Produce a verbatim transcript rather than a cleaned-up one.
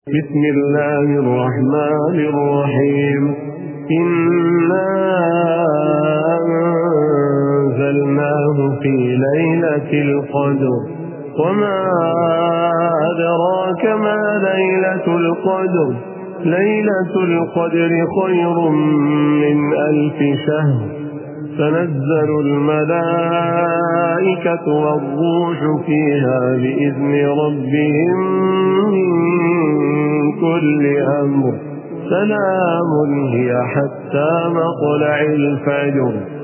بسم الله الرحمن الرحيم. إنا أنزلناه في ليلة القدر وما أدراك ما ليلة القدر ليلة القدر خير من ألف شهر. تنزل الملائكة والروح فيها بإذن ربهم من كل أمر. سلام هي حتى مطلع الفجر.